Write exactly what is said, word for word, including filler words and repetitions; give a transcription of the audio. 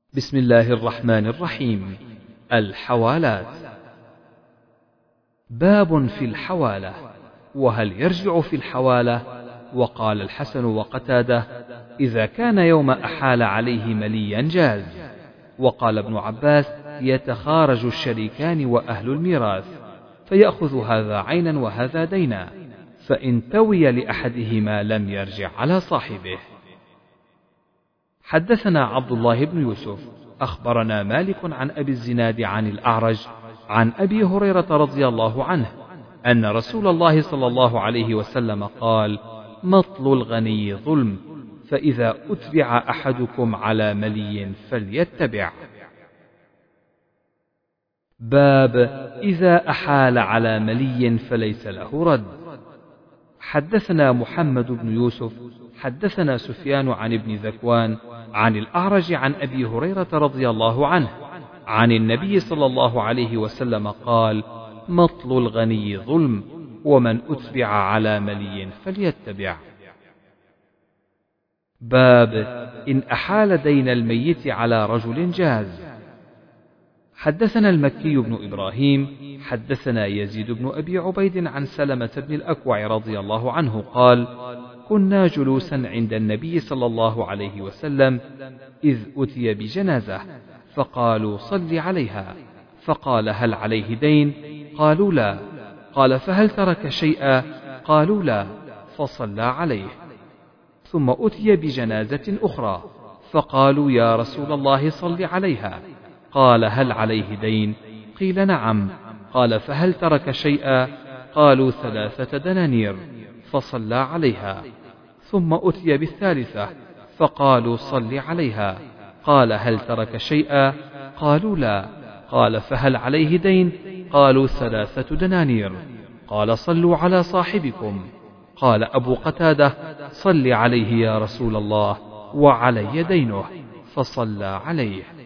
بسم الله الرحمن الرحيم. الحوالات. باب في الحوالة، وهل يرجع في الحوالة؟ وقال الحسن وقتادة: إذا كان يوم أحال عليه مليا جاز. وقال ابن عباس: يتخارج الشريكان وأهل الميراث، فيأخذ هذا عينا وهذا دينا، فإن توي لأحدهما لم يرجع على صاحبه. حدثنا عبد الله بن يوسف أخبرنا مالك عن أبي الزناد عن الأعرج عن أبي هريرة رضي الله عنه أن رسول الله صلى الله عليه وسلم قال: مطل الغني ظلم، فإذا أتبع أحدكم على ملي فليتبع. باب إذا أحال على ملي فليس له رد. حدثنا محمد بن يوسف حدثنا سفيان عن ابن ذكوان عن الأعرج عن أبي هريرة رضي الله عنه عن النبي صلى الله عليه وسلم قال: مطل الغني ظلم، ومن أتبع على ملي فليتبع. باب إن أحال دين الميت على رجل جاز. حدثنا المكي بن إبراهيم حدثنا يزيد بن أبي عبيد عن سلمة بن الأكوع رضي الله عنه قال: كنا جلوسا عند النبي صلى الله عليه وسلم إذ أتي بجنازة، فقالوا: صل عليها. فقال: هل عليه دين؟ قالوا: لا. قال: فهل ترك شيئا؟ قالوا: لا. فصلى عليه. ثم أتي بجنازة أخرى، فقالوا: يا رسول الله صل عليها. قال: هل عليه دين؟ قيل: نعم. قال: فهل ترك شيئا؟ قالوا: ثلاثة دنانير. فصلى عليها. ثم أتي بالثالثة، فقالوا: صل عليها. قال: هل ترك شيئا؟ قالوا: لا. قال: فهل عليه دين؟ قالوا: ثلاثة دنانير. قال: صلوا على صاحبكم. قال أبو قتادة: صل عليه يا رسول الله، وعلي دينه. فصلى عليه.